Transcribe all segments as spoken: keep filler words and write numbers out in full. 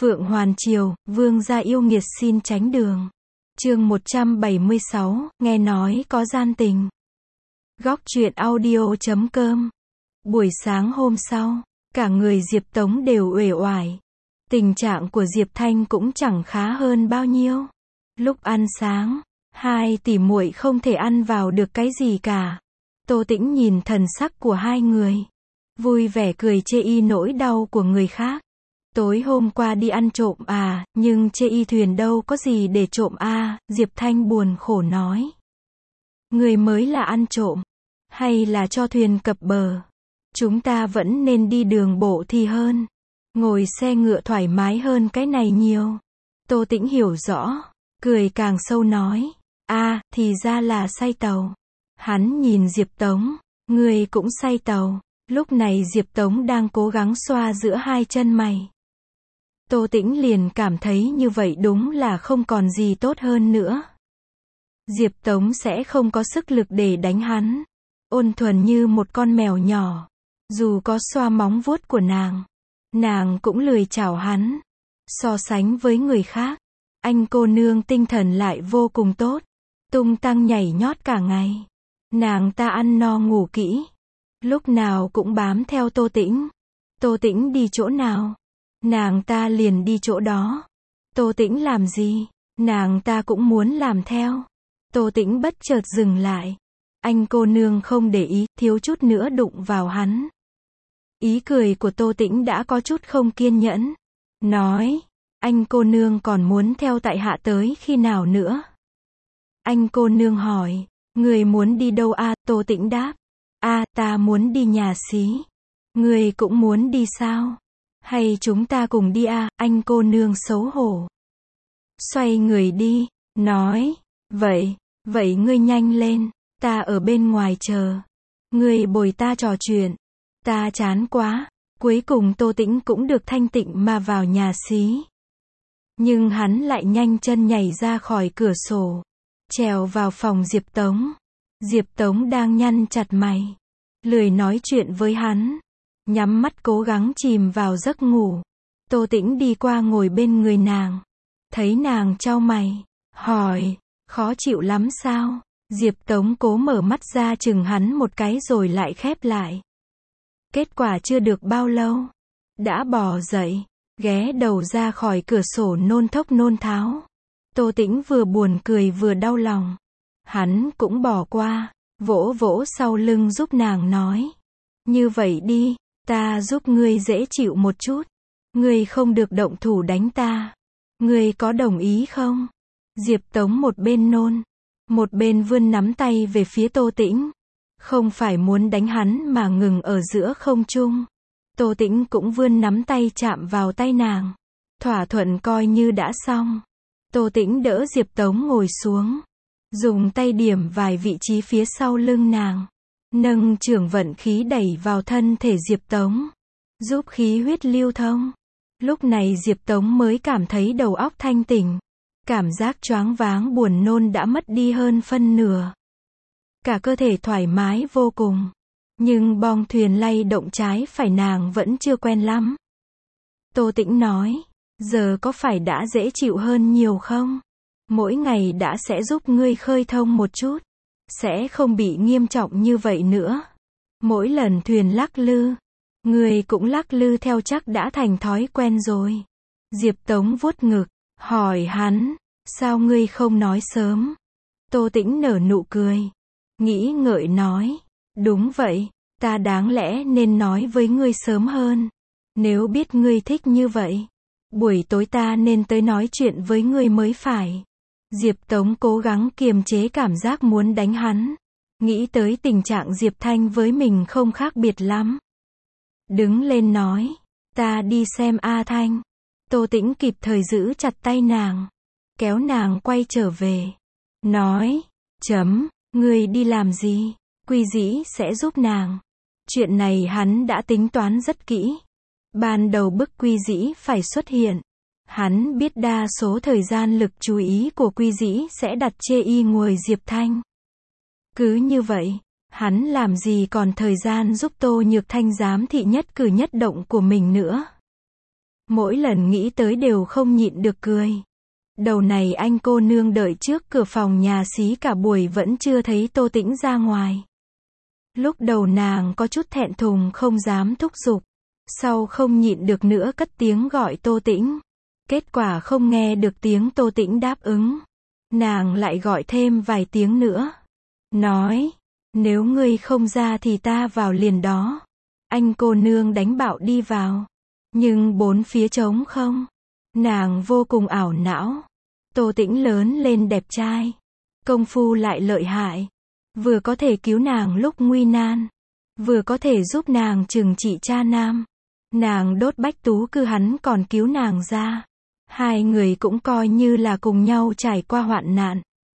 Phượng Hoàn Triều, vương gia yêu nghiệt xin tránh đường. Chương một trăm bảy mươi sáu, nghe nói có gian tình. Góc truyện audio chấm com. Buổi sáng hôm sau, cả người Diệp Tống đều uể oải. Tình trạng của Diệp Thanh cũng chẳng khá hơn bao nhiêu. Lúc ăn sáng, hai tỷ muội không thể ăn vào được cái gì cả. Tô Tĩnh nhìn thần sắc của hai người, vui vẻ cười chê y nỗi đau của người khác. Tối hôm qua đi ăn trộm à, nhưng chê y thuyền đâu có gì để trộm à, Diệp Thanh buồn khổ nói. Người mới là ăn trộm, hay là cho thuyền cập bờ? Chúng ta vẫn nên đi đường bộ thì hơn. Ngồi xe ngựa thoải mái hơn cái này nhiều. Tô Tĩnh hiểu rõ, cười càng sâu nói. À, thì ra là say tàu. Hắn nhìn Diệp Tống, người cũng say tàu. Lúc này Diệp Tống đang cố gắng xoa giữa hai chân mày. Tô Tĩnh liền cảm thấy như vậy đúng là không còn gì tốt hơn nữa. Diệp Tống sẽ không có sức lực để đánh hắn. Ôn thuần như một con mèo nhỏ. Dù có xoa móng vuốt của nàng, nàng cũng lười chảo hắn. So sánh với người khác, anh cô nương tinh thần lại vô cùng tốt. Tung tăng nhảy nhót cả ngày. Nàng ta ăn no ngủ kỹ. Lúc nào cũng bám theo Tô Tĩnh. Tô Tĩnh đi chỗ nào, nàng ta liền đi chỗ đó. Tô Tĩnh làm gì, nàng ta cũng muốn làm theo. Tô Tĩnh bất chợt dừng lại. Anh cô nương không để ý, thiếu chút nữa đụng vào hắn. Ý cười của Tô Tĩnh đã có chút không kiên nhẫn. Nói, anh cô nương còn muốn theo tại hạ tới khi nào nữa? Anh cô nương hỏi, người muốn đi đâu a? À? Tô Tĩnh đáp, a à, ta muốn đi nhà xí. Người cũng muốn đi sao? Hay chúng ta cùng đi a? À? Anh cô nương xấu hổ. Xoay người đi, nói, vậy, vậy ngươi nhanh lên, ta ở bên ngoài chờ. Ngươi bồi ta trò chuyện. Ta chán quá. Cuối cùng Tô Tĩnh cũng được thanh tịnh mà vào nhà xí. Nhưng hắn lại nhanh chân nhảy ra khỏi cửa sổ, trèo vào phòng Diệp Tống. Diệp Tống đang nhăn chặt mày, lười nói chuyện với hắn, nhắm mắt cố gắng chìm vào giấc ngủ. Tô Tĩnh đi qua ngồi bên người nàng, thấy nàng chau mày, hỏi, khó chịu lắm sao? Diệp Tống cố mở mắt ra chừng hắn một cái rồi lại khép lại. Kết quả chưa được bao lâu, đã bò dậy, ghé đầu ra khỏi cửa sổ nôn thốc nôn tháo. Tô Tĩnh vừa buồn cười vừa đau lòng. Hắn cũng bỏ qua, vỗ vỗ sau lưng giúp nàng nói. Như vậy đi, ta giúp ngươi dễ chịu một chút. Ngươi không được động thủ đánh ta. Ngươi có đồng ý không? Diệp Tống một bên nôn, một bên vươn nắm tay về phía Tô Tĩnh. Không phải muốn đánh hắn mà ngừng ở giữa không trung. Tô Tĩnh cũng vươn nắm tay chạm vào tay nàng. Thỏa thuận coi như đã xong. Tô Tĩnh đỡ Diệp Tống ngồi xuống, dùng tay điểm vài vị trí phía sau lưng nàng. Nâng chưởng vận khí đẩy vào thân thể Diệp Tống, giúp khí huyết lưu thông. Lúc này Diệp Tống mới cảm thấy đầu óc thanh tỉnh. Cảm giác choáng váng buồn nôn đã mất đi hơn phân nửa. Cả cơ thể thoải mái vô cùng. Nhưng bong thuyền lay động trái phải nàng vẫn chưa quen lắm. Tô Tĩnh nói, giờ có phải đã dễ chịu hơn nhiều không? Mỗi ngày đã sẽ giúp ngươi khơi thông một chút. Sẽ không bị nghiêm trọng như vậy nữa. Mỗi lần thuyền lắc lư, ngươi cũng lắc lư theo chắc đã thành thói quen rồi. Diệp Tống vuốt ngực, hỏi hắn, sao ngươi không nói sớm? Tô Tĩnh nở nụ cười, nghĩ ngợi nói, đúng vậy, ta đáng lẽ nên nói với ngươi sớm hơn. Nếu biết ngươi thích như vậy, buổi tối ta nên tới nói chuyện với ngươi mới phải. Diệp Tống cố gắng kiềm chế cảm giác muốn đánh hắn. Nghĩ tới tình trạng Diệp Thanh với mình không khác biệt lắm. Đứng lên nói, ta đi xem A Thanh. Tô Tĩnh kịp thời giữ chặt tay nàng, kéo nàng quay trở về. Nói, chấm, ngươi đi làm gì? Quy Dĩ sẽ giúp nàng. Chuyện này hắn đã tính toán rất kỹ. Ban đầu bức Quy Dĩ phải xuất hiện. Hắn biết đa số thời gian lực chú ý của Quy Dĩ sẽ đặt chê y ngồi Diệp Thanh. Cứ như vậy, hắn làm gì còn thời gian giúp Tô Nhược Thanh giám thị nhất cử nhất động của mình nữa. Mỗi lần nghĩ tới đều không nhịn được cười. Đầu này anh cô nương đợi trước cửa phòng nhà xí cả buổi vẫn chưa thấy Tô Tĩnh ra ngoài. Lúc đầu nàng có chút thẹn thùng không dám thúc giục. Sau không nhịn được nữa cất tiếng gọi Tô Tĩnh. Kết quả không nghe được tiếng Tô Tĩnh đáp ứng. Nàng lại gọi thêm vài tiếng nữa. Nói, nếu ngươi không ra thì ta vào liền đó. Anh cô nương đánh bạo đi vào. Nhưng bốn phía trống không. Nàng vô cùng ảo não. Tô Tĩnh lớn lên đẹp trai. Công phu lại lợi hại. Vừa có thể cứu nàng lúc nguy nan. Vừa có thể giúp nàng trừng trị cha nam. Nàng đốt bách tú cư hắn còn cứu nàng ra. Hai người cũng coi như là cùng nhau trải qua hoạn nạn.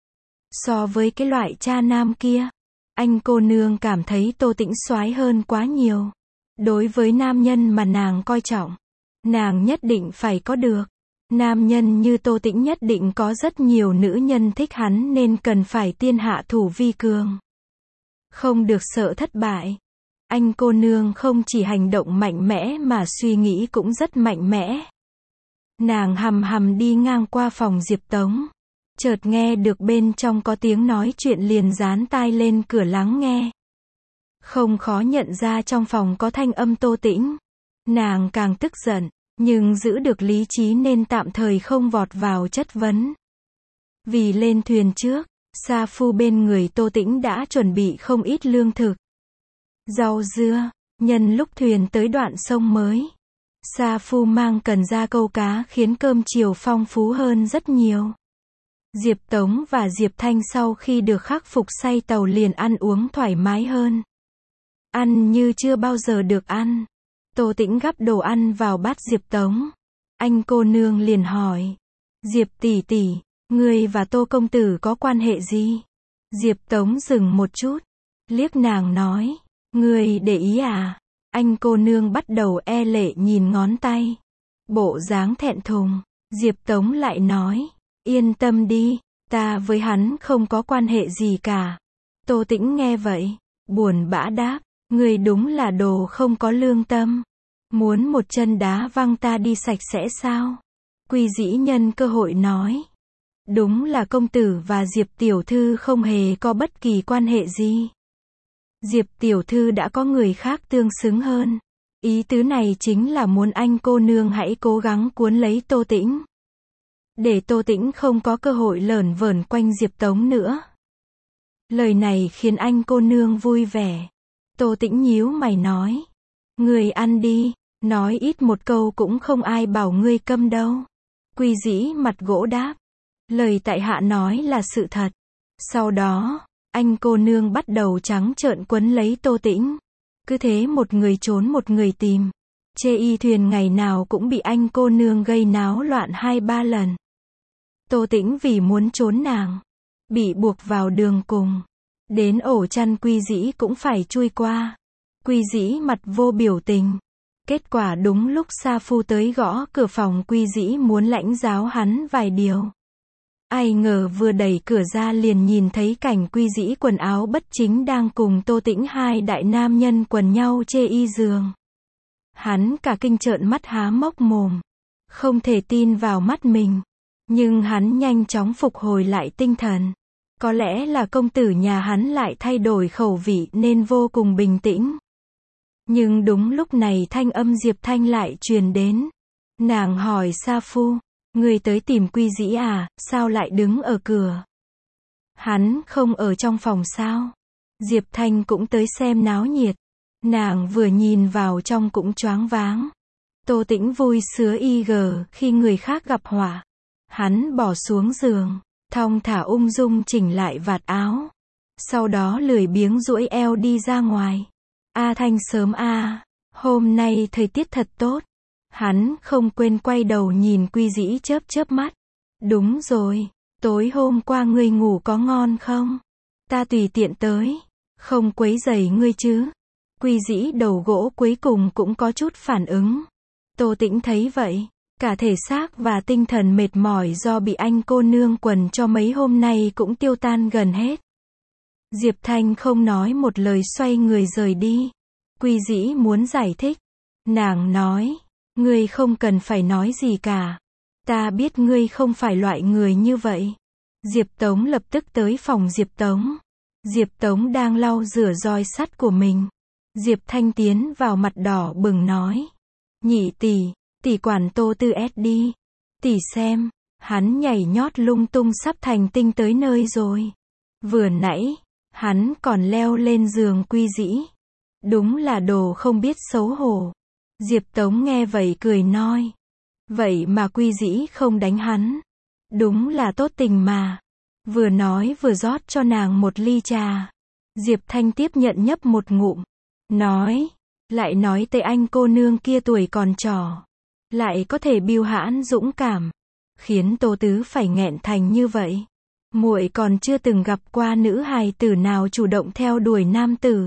So với cái loại cha nam kia, anh cô nương cảm thấy Tô Tĩnh soái hơn quá nhiều. Đối với nam nhân mà nàng coi trọng, nàng nhất định phải có được. Nam nhân như Tô Tĩnh nhất định có rất nhiều nữ nhân thích hắn nên cần phải tiên hạ thủ vi cường. Không được sợ thất bại. Anh cô nương không chỉ hành động mạnh mẽ mà suy nghĩ cũng rất mạnh mẽ. Nàng hầm hầm đi ngang qua phòng Diệp Tống. Chợt nghe được bên trong có tiếng nói chuyện liền dán tai lên cửa lắng nghe. Không khó nhận ra trong phòng có thanh âm Tô Tĩnh. Nàng càng tức giận, nhưng giữ được lý trí nên tạm thời không vọt vào chất vấn. Vì lên thuyền trước, sa phu bên người Tô Tĩnh đã chuẩn bị không ít lương thực. Rau dưa, nhân lúc thuyền tới đoạn sông mới. Sa phu mang cần ra câu cá khiến cơm chiều phong phú hơn rất nhiều. Diệp Tống và Diệp Thanh sau khi được khắc phục say tàu liền ăn uống thoải mái hơn. Ăn như chưa bao giờ được ăn. Tô Tĩnh gắp đồ ăn vào bát Diệp Tống. Anh cô nương liền hỏi. Diệp tỷ tỷ, ngươi và Tô công tử có quan hệ gì? Diệp Tống dừng một chút. Liếc nàng nói. Ngươi để ý à? Anh cô nương bắt đầu e lệ nhìn ngón tay. Bộ dáng thẹn thùng. Diệp Tống lại nói. Yên tâm đi, ta với hắn không có quan hệ gì cả. Tô Tĩnh nghe vậy, buồn bã đáp. Ngươi đúng là đồ không có lương tâm. Muốn một chân đá văng ta đi sạch sẽ sao? Quy Dĩ nhân cơ hội nói. Đúng là công tử và Diệp tiểu thư không hề có bất kỳ quan hệ gì. Diệp tiểu thư đã có người khác tương xứng hơn. Ý tứ này chính là muốn anh cô nương hãy cố gắng cuốn lấy Tô Tĩnh. Để Tô Tĩnh không có cơ hội lởn vởn quanh Diệp Tống nữa. Lời này khiến anh cô nương vui vẻ. Tô Tĩnh nhíu mày nói. Ngươi ăn đi, nói ít một câu cũng không ai bảo ngươi câm đâu. Quy Dĩ mặt gỗ đáp. Lời tại hạ nói là sự thật. Sau đó, anh cô nương bắt đầu trắng trợn quấn lấy Tô Tĩnh. Cứ thế một người trốn một người tìm. Chê y thuyền ngày nào cũng bị anh cô nương gây náo loạn hai ba lần. Tô Tĩnh vì muốn trốn nàng, bị buộc vào đường cùng. Đến ổ chăn Quy Dĩ cũng phải chui qua. Quy Dĩ mặt vô biểu tình. Kết quả đúng lúc sa phu tới gõ cửa phòng Quy Dĩ muốn lãnh giáo hắn vài điều. Ai ngờ vừa đẩy cửa ra liền nhìn thấy cảnh Quy Dĩ quần áo bất chính đang cùng Tô Tĩnh hai đại nam nhân quần nhau chê y giường. Hắn cả kinh trợn mắt há mốc mồm. Không thể tin vào mắt mình. Nhưng hắn nhanh chóng phục hồi lại tinh thần. Có lẽ là công tử nhà hắn lại thay đổi khẩu vị nên vô cùng bình tĩnh. Nhưng đúng lúc này thanh âm Diệp Thanh lại truyền đến. Nàng hỏi sa phu. Người tới tìm Quy Dĩ à, sao lại đứng ở cửa? Hắn không ở trong phòng sao? Diệp Thanh cũng tới xem náo nhiệt. Nàng vừa nhìn vào trong cũng choáng váng. Tô Tĩnh vui sứa y gờ khi người khác gặp họa. Hắn bỏ xuống giường, thong thả ung dung chỉnh lại vạt áo. Sau đó lười biếng duỗi eo đi ra ngoài. A Thanh sớm a, hôm nay thời tiết thật tốt. Hắn không quên quay đầu nhìn Quy Dĩ chớp chớp mắt. Đúng rồi, tối hôm qua ngươi ngủ có ngon không? Ta tùy tiện tới, không quấy rầy ngươi chứ? Quy Dĩ đầu gỗ cuối cùng cũng có chút phản ứng. Tô Tĩnh thấy vậy, cả thể xác và tinh thần mệt mỏi do bị anh cô nương quần cho mấy hôm nay cũng tiêu tan gần hết. Diệp Thanh không nói một lời xoay người rời đi. Quy Dĩ muốn giải thích. Nàng nói, Ngươi không cần phải nói gì cả. Ta biết ngươi không phải loại người như vậy. Diệp Tống lập tức tới phòng Diệp Tống. Diệp Tống đang lau rửa roi sắt của mình. Diệp Thanh tiến vào mặt đỏ bừng nói. Nhị tỷ, tỷ quản Tô Tư S đi. Tỷ xem, hắn nhảy nhót lung tung sắp thành tinh tới nơi rồi. Vừa nãy, hắn còn leo lên giường Quy Dĩ. Đúng là đồ không biết xấu hổ. Diệp Tống nghe vậy cười nói. Vậy mà Quy Dĩ không đánh hắn. Đúng là tốt tình mà. Vừa nói vừa rót cho nàng một ly trà. Diệp Thanh tiếp nhận nhấp một ngụm. Nói, lại nói tới anh cô nương kia tuổi còn trò. Lại có thể biêu hãn dũng cảm. Khiến Tô Tứ phải nghẹn thành như vậy. Muội còn chưa từng gặp qua nữ hài tử nào chủ động theo đuổi nam tử.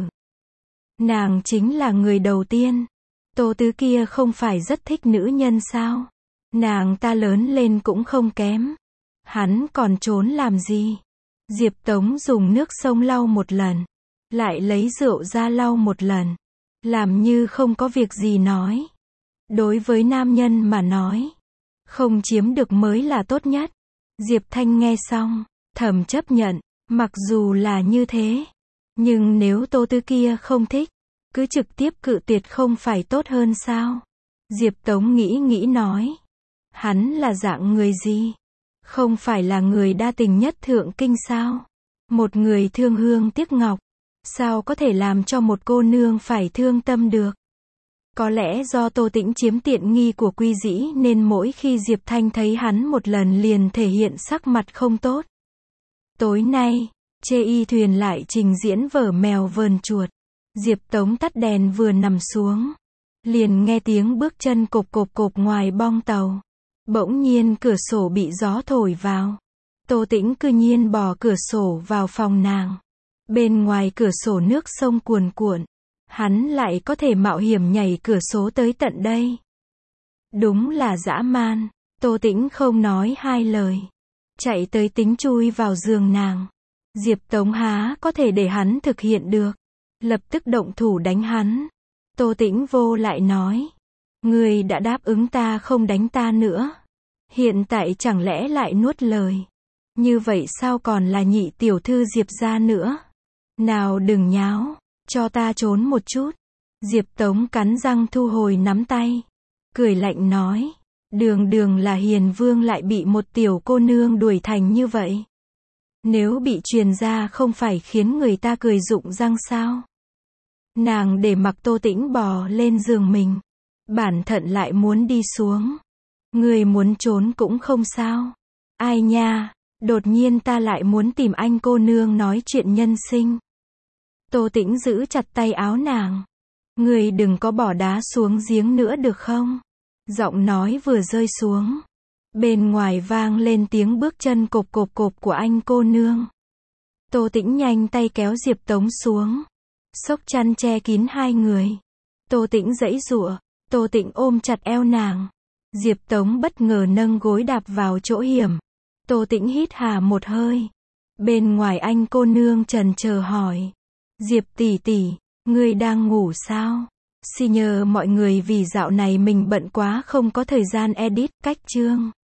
Nàng chính là người đầu tiên. Tô Tứ kia không phải rất thích nữ nhân sao? Nàng ta lớn lên cũng không kém. Hắn còn trốn làm gì? Diệp Tống dùng nước sông lau một lần. Lại lấy rượu ra lau một lần. Làm như không có việc gì nói. Đối với nam nhân mà nói. Không chiếm được mới là tốt nhất. Diệp Thanh nghe xong. Thầm chấp nhận. Mặc dù là như thế. Nhưng nếu Tô Tứ kia không thích. Cứ trực tiếp cự tuyệt không phải tốt hơn sao? Diệp Tống nghĩ nghĩ nói. Hắn là dạng người gì? Không phải là người đa tình nhất thượng kinh sao? Một người thương hương tiếc ngọc. Sao có thể làm cho một cô nương phải thương tâm được? Có lẽ do Tô Tĩnh chiếm tiện nghi của Quy Dĩ nên mỗi khi Diệp Thanh thấy hắn một lần liền thể hiện sắc mặt không tốt. Tối nay, Chê Y Thuyền lại trình diễn vở mèo vờn chuột. Diệp Tống tắt đèn vừa nằm xuống. Liền nghe tiếng bước chân cộp cộp cộp ngoài bong tàu. Bỗng nhiên cửa sổ bị gió thổi vào. Tô Tĩnh cư nhiên bỏ cửa sổ vào phòng nàng. Bên ngoài cửa sổ nước sông cuồn cuộn. Hắn lại có thể mạo hiểm nhảy cửa sổ tới tận đây. Đúng là dã man. Tô Tĩnh không nói hai lời. Chạy tới tính chui vào giường nàng. Diệp Tống há có thể để hắn thực hiện được. Lập tức động thủ đánh hắn. Tô Tĩnh vô lại nói. Ngươi đã đáp ứng ta không đánh ta nữa. Hiện tại chẳng lẽ lại nuốt lời. Như vậy sao còn là nhị tiểu thư Diệp gia nữa. Nào đừng nháo. Cho ta trốn một chút. Diệp Tống cắn răng thu hồi nắm tay. Cười lạnh nói. Đường đường là hiền vương lại bị một tiểu cô nương đuổi thành như vậy. Nếu bị truyền ra không phải khiến người ta cười rụng răng sao? Nàng để mặc Tô Tĩnh bò lên giường mình. Bản thận lại muốn đi xuống. Người muốn trốn cũng không sao. Ai nha, đột nhiên ta lại muốn tìm anh cô nương nói chuyện nhân sinh. Tô Tĩnh giữ chặt tay áo nàng. Người đừng có bỏ đá xuống giếng nữa được không? Giọng nói vừa rơi xuống. Bên ngoài vang lên tiếng bước chân cộp cộp cộp của anh cô nương. Tô Tĩnh nhanh tay kéo Diệp Tống xuống. Xốc chăn che kín hai người. Tô Tĩnh giãy giụa. Tô Tĩnh ôm chặt eo nàng. Diệp Tống bất ngờ nâng gối đạp vào chỗ hiểm. Tô Tĩnh hít hà một hơi. Bên ngoài anh cô nương trần chờ hỏi. Diệp tỷ tỷ, ngươi đang ngủ sao? Xin nhờ mọi người vì dạo này mình bận quá không có thời gian edit cách chương.